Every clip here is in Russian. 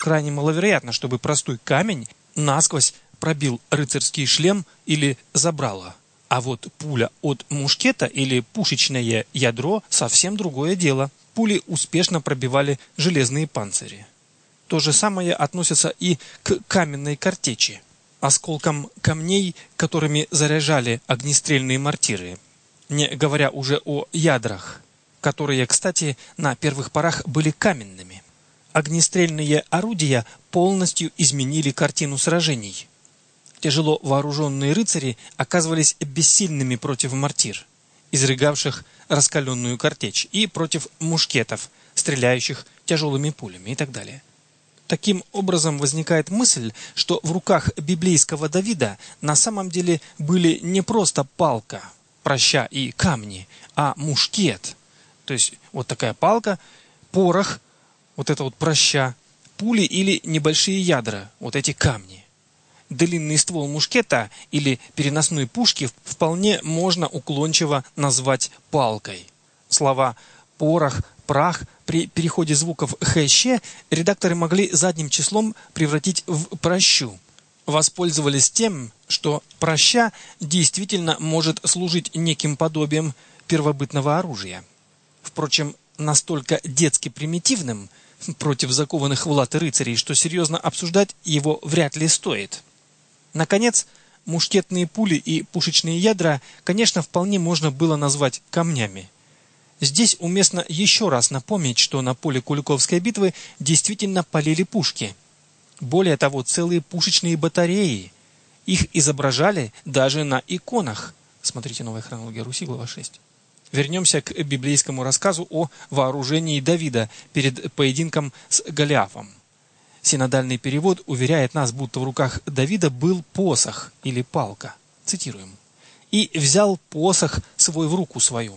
крайне маловероятно, чтобы простой камень насквозь пробил рыцарский шлем или забрало. А вот пуля от мушкета или пушечное ядро – совсем другое дело. Пули успешно пробивали железные панцири. То же самое относится и к каменной картечи, осколкам камней, которыми заряжали огнестрельные мортиры, не говоря уже о ядрах, которые, кстати, на первых порах были каменными. Огнестрельные орудия полностью изменили картину сражений. Тяжело вооруженные рыцари оказывались бессильными против мортир, изрыгавших раскаленную картечь, и против мушкетов, стреляющих тяжелыми пулями и так далее. Таким образом возникает мысль, что в руках библейского Давида на самом деле были не просто палка, праща и камни, а мушкет. То есть вот такая палка, порох, вот это вот праща, пули или небольшие ядра, вот эти камни. Длинный ствол мушкета или переносной пушки вполне можно уклончиво назвать палкой. Слова «порох», «прах» при переходе звуков «хэще» редакторы могли задним числом превратить в «пращу». Воспользовались тем, что праща действительно может служить неким подобием первобытного оружия. Впрочем, настолько детски примитивным против закованных в латы рыцарей, что серьезно обсуждать его вряд ли стоит. Наконец, мушкетные пули и пушечные ядра, конечно, вполне можно было назвать камнями. Здесь уместно еще раз напомнить, что на поле Куликовской битвы действительно палили пушки. Более того, целые пушечные батареи. Их изображали даже на иконах. Смотрите «Новая хронология Руси», глава 6. Вернемся к библейскому рассказу о вооружении Давида перед поединком с Голиафом. Синодальный перевод уверяет нас, будто в руках Давида был посох или палка. Цитируем. «И взял посох свой в руку свою».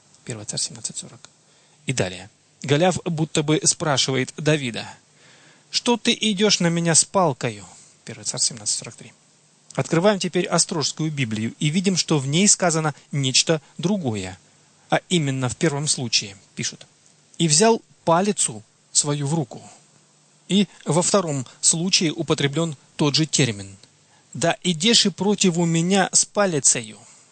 1 Царь 17:40. И далее. Голиаф будто бы спрашивает Давида: «Что ты идешь на меня с палкою?» 1 Царь 17:43. Открываем теперь Острожскую Библию и видим, что в ней сказано нечто другое. А именно в первом случае пишут: «И взял палицу свою в руку». И во втором случае употреблен тот же термин: «Да идешь и противу меня с палицею».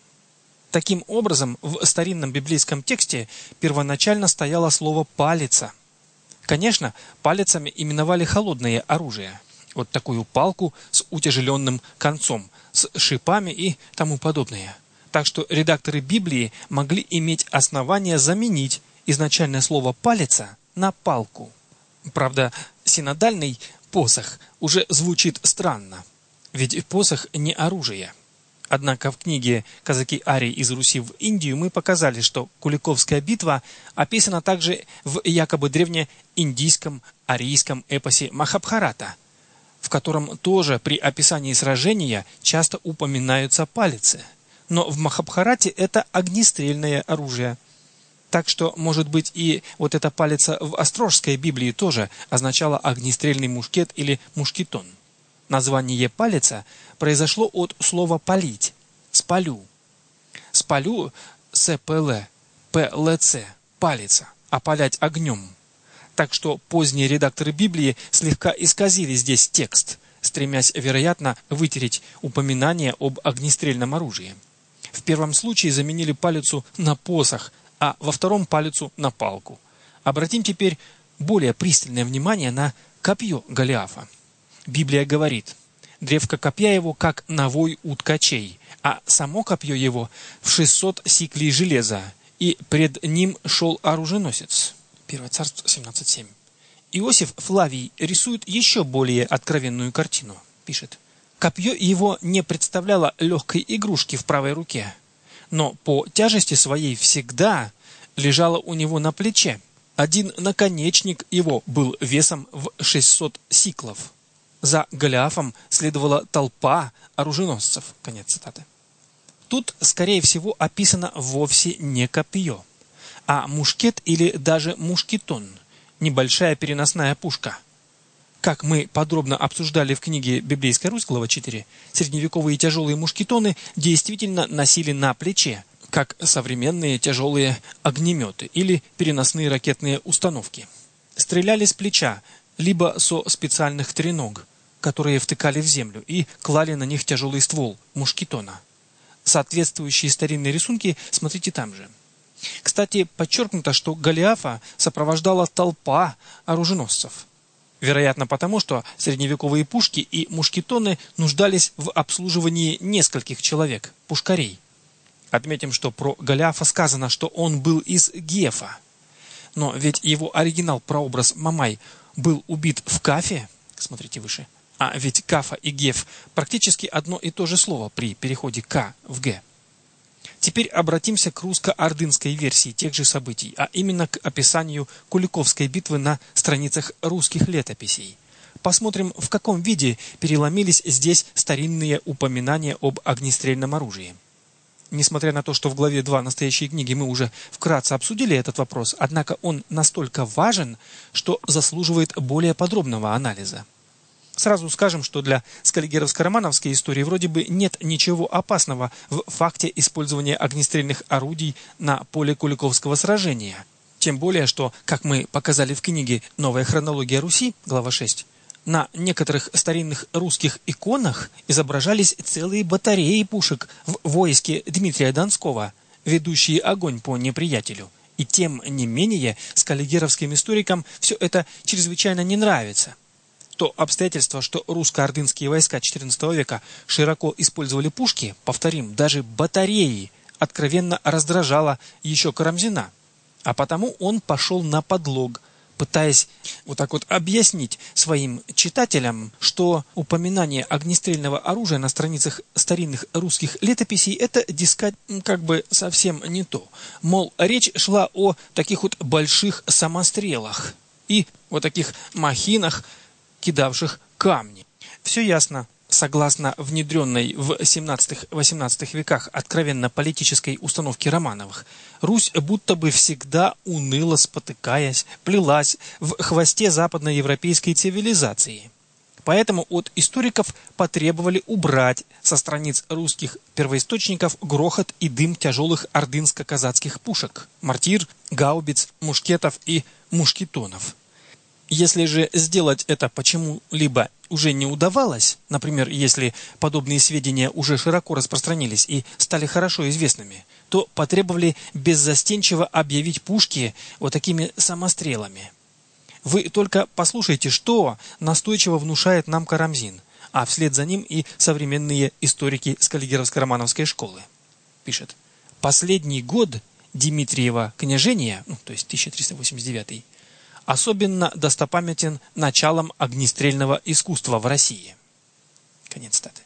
Таким образом, в старинном библейском тексте первоначально стояло слово «палица». Конечно, палицами именовали холодное оружие. Вот такую палку с утяжеленным концом, с шипами и тому подобное. Так что редакторы Библии могли иметь основания заменить изначальное слово «палица» на «палку». Правда, синодальный посох уже звучит странно, ведь посох не оружие. Однако в книге «Казаки Арии из Руси в Индию» мы показали, что Куликовская битва описана также в якобы древнеиндийском арийском эпосе Махабхарата, в котором тоже при описании сражения часто упоминаются палицы. Но в Махабхарате это огнестрельное оружие. Так что, может быть, и вот эта палица в Острожской Библии тоже означала огнестрельный мушкет или мушкетон. Название палица произошло от слова «палить» – «спалю». «Спалю» – «спл», «плц» – «палица», «опалять огнем». Так что поздние редакторы Библии слегка исказили здесь текст, стремясь, вероятно, вытереть упоминание об огнестрельном оружии. В первом случае заменили палицу на посох, а во втором палицу на палку. Обратим теперь более пристальное внимание на копье Голиафа. Библия говорит: «Древко копья его, как навой у ткачей, а само копье его в 600 сиклей железа, и пред ним шел оруженосец». 1 Царств 17:7. Иосиф Флавий рисует еще более откровенную картину. Пишет: «Копье его не представляло легкой игрушки в правой руке, но по тяжести своей всегда лежало у него на плече. Один наконечник его был весом в 600 сиклов. За Голиафом следовала толпа оруженосцев». Конец цитаты. Тут, скорее всего, описано вовсе не копье, а мушкет или даже мушкетон, небольшая переносная пушка. Как мы подробно обсуждали в книге «Библейская Русь», глава 4, средневековые тяжелые мушкетоны действительно носили на плече, как современные тяжелые огнеметы или переносные ракетные установки. Стреляли с плеча, либо со специальных треног, которые втыкали в землю и клали на них тяжелый ствол мушкетона. Соответствующие старинные рисунки смотрите там же. Кстати, подчеркнуто, что Голиафа сопровождала толпа оруженосцев. Вероятно, потому что средневековые пушки и мушкетоны нуждались в обслуживании нескольких человек, пушкарей. Отметим, что про Голиафа сказано, что он был из Гефа. Но ведь его оригинал-прообраз Мамай был убит в Кафе, смотрите выше, а ведь Кафа и Геф практически одно и то же слово при переходе К в Г. Теперь обратимся к русско-ордынской версии тех же событий, а именно к описанию Куликовской битвы на страницах русских летописей. Посмотрим, в каком виде переломились здесь старинные упоминания об огнестрельном оружии. Несмотря на то, что в главе 2 настоящей книги мы уже вкратце обсудили этот вопрос, однако он настолько важен, что заслуживает более подробного анализа. Сразу скажем, что для скаллигеровско-романовской истории вроде бы нет ничего опасного в факте использования огнестрельных орудий на поле Куликовского сражения. Тем более, что, как мы показали в книге «Новая хронология Руси», глава 6, на некоторых старинных русских иконах изображались целые батареи пушек в войске Дмитрия Донского, ведущие огонь по неприятелю. И тем не менее, скаллигеровским историкам все это чрезвычайно не нравится. То обстоятельство, что русско-ордынские войска XIV века широко использовали пушки, повторим, даже батареи, откровенно раздражало еще Карамзина. А потому он пошел на подлог, пытаясь вот так вот объяснить своим читателям, что упоминание огнестрельного оружия на страницах старинных русских летописей – это, дескать, как бы совсем не то. Мол, речь шла о таких вот больших самострелах и о таких махинах, кидавших камни. Все ясно. Согласно внедренной в 17-18 веках откровенно политической установке Романовых, Русь будто бы всегда уныло спотыкаясь, плелась в хвосте западноевропейской цивилизации. Поэтому от историков потребовали убрать со страниц русских первоисточников грохот и дым тяжелых ордынско-казацких пушек, мортир, гаубиц, мушкетов и мушкетонов. Если же сделать это почему-либо уже не удавалось, например, если подобные сведения уже широко распространились и стали хорошо известными, то потребовали беззастенчиво объявить пушки вот такими самострелами. Вы только послушайте, что настойчиво внушает нам Карамзин, а вслед за ним и современные историки скаллигеровско-романовской школы. Пишет: «Последний год Дмитриева княжения, то есть 1389, особенно достопамятен началом огнестрельного искусства в России». Конец цитаты.